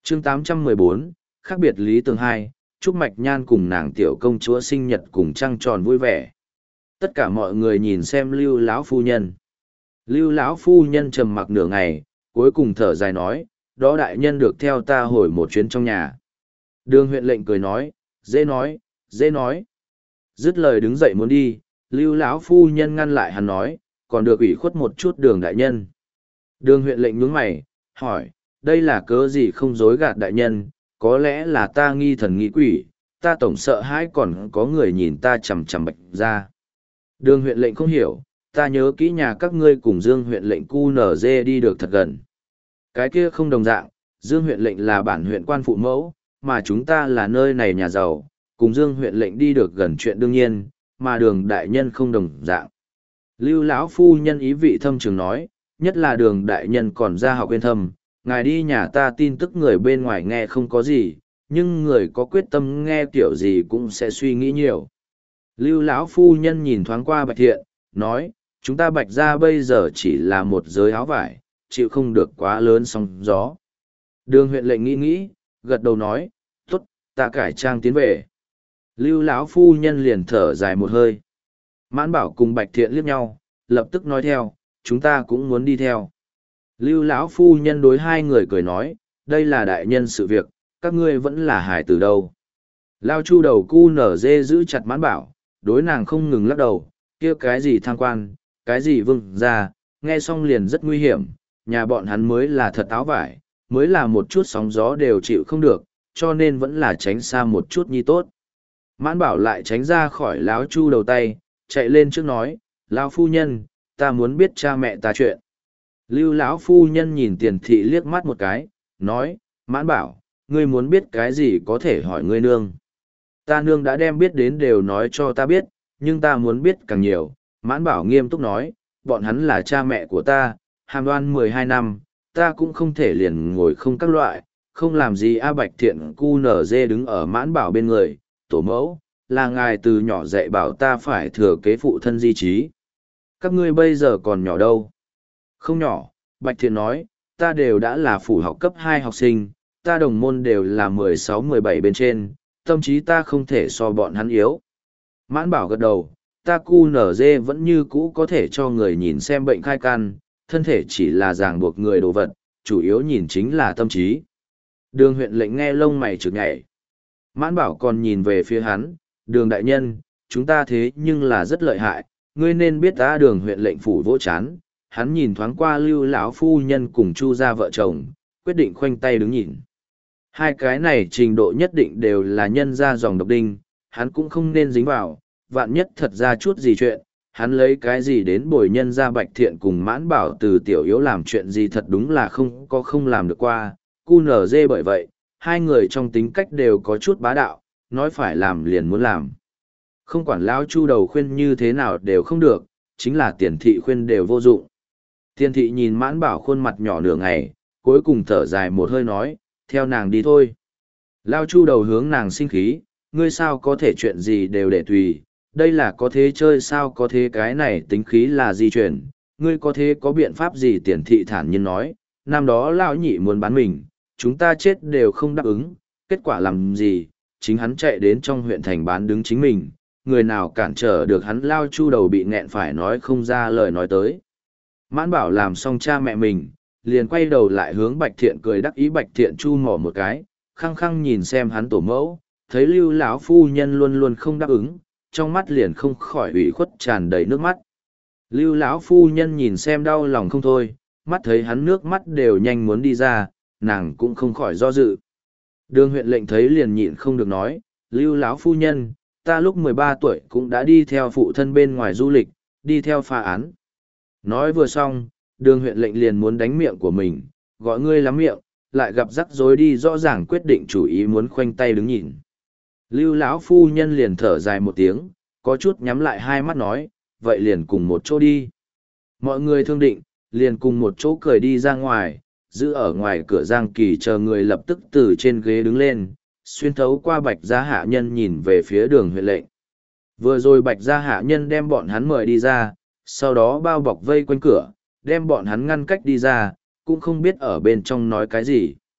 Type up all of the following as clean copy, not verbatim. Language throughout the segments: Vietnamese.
chương 814, khác biệt lý tưởng hai, chúc Mạch Nhan cùng nàng tiểu công chúa sinh nhật cùng trăng tròn vui vẻ. Tất cả mọi người nhìn xem Lưu lão phu nhân. Lưu lão phu nhân trầm mặc nửa ngày, cuối cùng thở dài nói, đó đại nhân được theo ta hồi một chuyến trong nhà. Đường huyện lệnh cười nói, dễ nói, dễ nói. Dứt lời đứng dậy muốn đi, Lưu lão phu nhân ngăn lại hắn nói, còn được ủy khuất một chút đường đại nhân. Đường huyện lệnh nhướng mày, hỏi, đây là cớ gì không dối gạt đại nhân, có lẽ là ta nghi thần nghi quỷ, ta tổng sợ hãi còn có người nhìn ta chằm chằm Bạch ra. Đường huyện lệnh không hiểu, ta nhớ kỹ nhà các ngươi cùng Dương huyện lệnh cu nở dê đi được thật gần. Cái kia không đồng dạng, Dương huyện lệnh là bản huyện quan phụ mẫu, mà chúng ta là nơi này nhà giàu, cùng Dương huyện lệnh đi được gần chuyện đương nhiên, mà đường đại nhân không đồng dạng. Lưu lão phu nhân ý vị thâm trường nói, nhất là đường đại nhân còn ra học yên thâm, ngài đi nhà ta tin tức người bên ngoài nghe không có gì, nhưng người có quyết tâm nghe kiểu gì cũng sẽ suy nghĩ nhiều. Lưu lão phu nhân nhìn thoáng qua Bạch Thiện, nói, chúng ta Bạch ra bây giờ chỉ là một giới áo vải, chịu không được quá lớn sóng gió. Đường huyện lệnh nghĩ, gật đầu nói, tốt, ta cải trang tiến về. Lưu lão phu nhân liền thở dài một hơi. Mãn Bảo cùng Bạch Thiện liếc nhau, lập tức nói theo, chúng ta cũng muốn đi theo. Lưu lão phu nhân đối hai người cười nói, đây là đại nhân sự việc, các ngươi vẫn là hài tử đâu. Lao Chu đầu cu nở dê giữ chặt Mãn Bảo, đối nàng không ngừng lắc đầu, kia cái gì thăng quan, cái gì vương ra, nghe xong liền rất nguy hiểm, nhà bọn hắn mới là thật áo vải, mới là một chút sóng gió đều chịu không được, cho nên vẫn là tránh xa một chút nhi tốt. Mãn Bảo lại tránh ra khỏi Lão Chu đầu tay, chạy lên trước nói, Lão phu nhân, ta muốn biết cha mẹ ta chuyện. Lưu lão phu nhân nhìn Tiền thị liếc mắt một cái, nói, Mãn Bảo, ngươi muốn biết cái gì có thể hỏi ngươi nương. Ta nương đã đem biết đến đều nói cho ta biết, nhưng ta muốn biết càng nhiều. Mãn Bảo nghiêm túc nói, bọn hắn là cha mẹ của ta, hàm đoan 12 năm, ta cũng không thể liền ngồi không các loại, không làm gì. A Bạch Thiện cu nở dê đứng ở Mãn Bảo bên người, tổ mẫu, là ngài từ nhỏ dạy bảo ta phải thừa kế phụ thân di trí. Các ngươi bây giờ còn nhỏ đâu? Không nhỏ, Bạch Thiện nói, ta đều đã là phủ học cấp 2 học sinh, ta đồng môn đều là 16-17 bên trên, tâm trí ta không thể so bọn hắn yếu. Mãn Bảo gật đầu, ta cu nở dê vẫn như cũ có thể cho người nhìn xem bệnh khai căn, thân thể chỉ là ràng buộc người đồ vật, chủ yếu nhìn chính là tâm trí. Đường huyện lệnh nghe lông mày trực nhảy. Mãn Bảo còn nhìn về phía hắn, đường đại nhân, chúng ta thế nhưng là rất lợi hại, ngươi nên biết ta. Đường huyện lệnh phủ vỗ chán, hắn nhìn thoáng qua Lưu lão phu nhân cùng Chu gia vợ chồng, quyết định khoanh tay đứng nhìn. Hai cái này trình độ nhất định đều là nhân gia dòng độc đinh, hắn cũng không nên dính vào, vạn nhất thật ra chút gì chuyện, hắn lấy cái gì đến bồi nhân gia Bạch Thiện cùng Mãn Bảo từ tiểu yếu làm chuyện gì thật đúng là không làm được qua, cu nở dê. Bởi vậy, hai người trong tính cách đều có chút bá đạo, nói phải làm liền muốn làm. Không quản lão Chu đầu khuyên như thế nào đều không được, chính là Tiền thị khuyên đều vô dụng. Tiền thị nhìn Mãn Bảo khuôn mặt nhỏ nửa ngày, cuối cùng thở dài một hơi nói, theo nàng đi thôi. Lão Chu đầu hướng nàng sinh khí, ngươi sao có thể chuyện gì đều để tùy, đây là có thế chơi sao có thế, cái này tính khí là di chuyển, ngươi có thế có biện pháp gì? Tiền thị thản nhiên nói, năm đó lão nhị muốn bán mình, chúng ta chết đều không đáp ứng, kết quả làm gì, chính hắn chạy đến trong huyện thành bán đứng chính mình, người nào cản trở được hắn? Lao Chu đầu bị nghẹn phải nói không ra lời nói tới. Mãn Bảo làm xong cha mẹ mình, liền quay đầu lại hướng Bạch Thiện cười đắc ý. Bạch Thiện chu mỏ một cái, khăng khăng nhìn xem hắn tổ mẫu, thấy Lưu lão phu nhân luôn luôn không đáp ứng, trong mắt liền không khỏi ủy khuất tràn đầy nước mắt. Lưu lão phu nhân nhìn xem đau lòng không thôi, mắt thấy hắn nước mắt đều nhanh muốn đi ra, nàng cũng không khỏi do dự. Đường huyện lệnh thấy liền nhịn không được nói, Lưu lão phu nhân, ta lúc 13 tuổi cũng đã đi theo phụ thân bên ngoài du lịch, đi theo phá án. Nói vừa xong, đường huyện lệnh liền muốn đánh miệng của mình, gọi ngươi lắm miệng, lại gặp rắc rối đi, rõ ràng quyết định chủ ý muốn khoanh tay đứng nhìn. Lưu lão phu nhân liền thở dài một tiếng, có chút nhắm lại hai mắt nói, vậy liền cùng một chỗ đi. Mọi người thương định, liền cùng một chỗ cười đi ra ngoài, giữ ở ngoài cửa Giang Kỳ chờ người lập tức từ trên ghế đứng lên, xuyên thấu qua Bạch gia hạ nhân nhìn về phía đường huyện lệnh. Vừa rồi Bạch gia hạ nhân đem bọn hắn mời đi ra, sau đó bao bọc vây quanh cửa, đem bọn hắn ngăn cách đi ra, cũng không biết ở bên trong nói cái gì.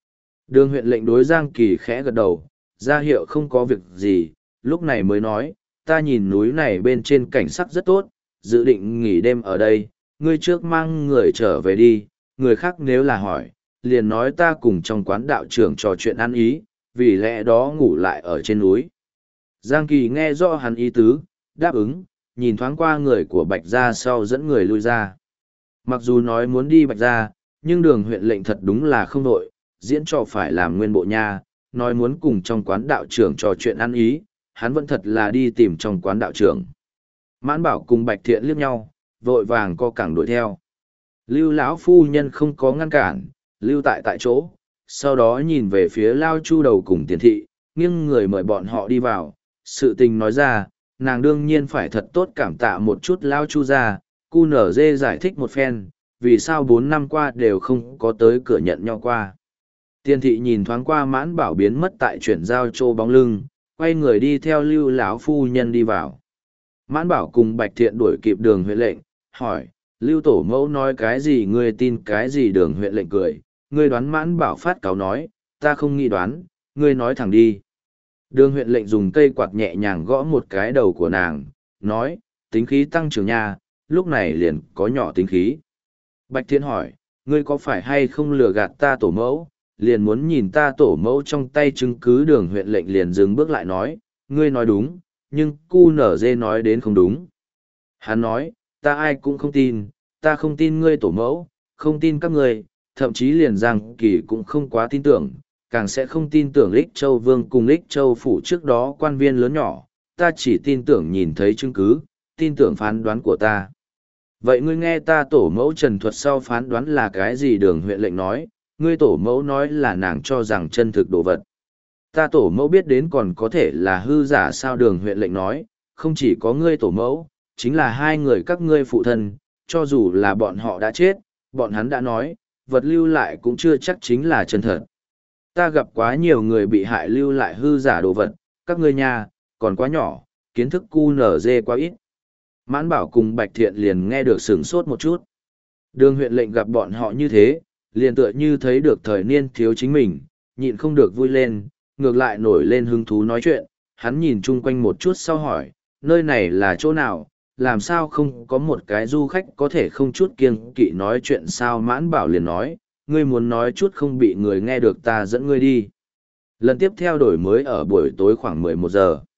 Đường huyện lệnh đối Giang Kỳ khẽ gật đầu, ra hiệu không có việc gì, lúc này mới nói, ta nhìn núi này bên trên cảnh sắc rất tốt, dự định nghỉ đêm ở đây, ngươi trước mang người trở về đi, người khác nếu là hỏi, liền nói ta cùng trong quán đạo trưởng trò chuyện ăn ý, vì lẽ đó ngủ lại ở trên núi. Giang Kỳ nghe rõ hắn ý tứ, đáp ứng, nhìn thoáng qua người của Bạch Gia sau dẫn người lui ra. Mặc dù nói muốn đi Bạch Gia, nhưng đường huyện lệnh thật đúng là không đội, diễn trò phải làm nguyên bộ nha, nói muốn cùng trong quán đạo trưởng trò chuyện ăn ý, hắn vẫn thật là đi tìm trong quán đạo trưởng. Mãn Bảo cùng Bạch Thiện liếc nhau, vội vàng co cẳng đuổi theo. Lưu lão phu nhân không có ngăn cản, lưu tại chỗ, sau đó nhìn về phía Lao Chu đầu cùng Tiền thị, nghiêng người mời bọn họ đi vào. Sự tình nói ra, nàng đương nhiên phải thật tốt cảm tạ một chút Lao Chu ra, cu nở dê giải thích một phen, vì sao 4 năm qua đều không có tới cửa nhận nhau qua. Tiền thị nhìn thoáng qua Mãn Bảo biến mất tại chuyển giao trô bóng lưng, quay người đi theo Lưu lão phu nhân đi vào. Mãn Bảo cùng Bạch Thiện đuổi kịp đường huyện lệnh, hỏi, Lưu tổ mẫu nói cái gì ngươi tin cái gì? Đường huyện lệnh cười, ngươi đoán? Mãn Bảo phát cáo nói, ta không nghĩ đoán, ngươi nói thẳng đi. Đường huyện lệnh dùng cây quạt nhẹ nhàng gõ một cái đầu của nàng, nói, tính khí tăng trưởng nha, lúc này liền có nhỏ tính khí. Bạch Thiện hỏi, ngươi có phải hay không lừa gạt ta tổ mẫu, liền muốn nhìn ta tổ mẫu trong tay chứng cứ? Đường huyện lệnh liền dừng bước lại nói, ngươi nói đúng, nhưng cu nở dê nói đến không đúng. Hắn nói, ta ai cũng không tin, ta không tin ngươi tổ mẫu, không tin các ngươi, thậm chí liền Giang Kỳ cũng không quá tin tưởng, càng sẽ không tin tưởng Lích Châu Vương cùng Lích Châu Phủ trước đó quan viên lớn nhỏ, ta chỉ tin tưởng nhìn thấy chứng cứ, tin tưởng phán đoán của ta. Vậy ngươi nghe ta tổ mẫu trần thuật sau phán đoán là cái gì? Đường huyện lệnh nói, ngươi tổ mẫu nói là nàng cho rằng chân thực đồ vật. Ta tổ mẫu biết đến còn có thể là hư giả sao? Đường huyện lệnh nói, không chỉ có ngươi tổ mẫu, chính là hai người các ngươi phụ thân, cho dù là bọn họ đã chết, bọn hắn đã nói, vật lưu lại cũng chưa chắc chính là chân thật. Ta gặp quá nhiều người bị hại lưu lại hư giả đồ vật, các ngươi nha, còn quá nhỏ, kiến thức cu nở dê quá ít. Mãn Bảo cùng Bạch Thiện liền nghe được sửng sốt một chút. Đường huyện lệnh gặp bọn họ như thế, liền tựa như thấy được thời niên thiếu chính mình, nhịn không được vui lên, ngược lại nổi lên hứng thú nói chuyện. Hắn nhìn chung quanh một chút sau hỏi, nơi này là chỗ nào, làm sao không có một cái du khách có thể không chút kiêng kỵ nói chuyện sao? Mãn Bảo liền nói, ngươi muốn nói chút không bị người nghe được ta dẫn ngươi đi. Lần tiếp theo đổi mới ở buổi tối khoảng 11 giờ.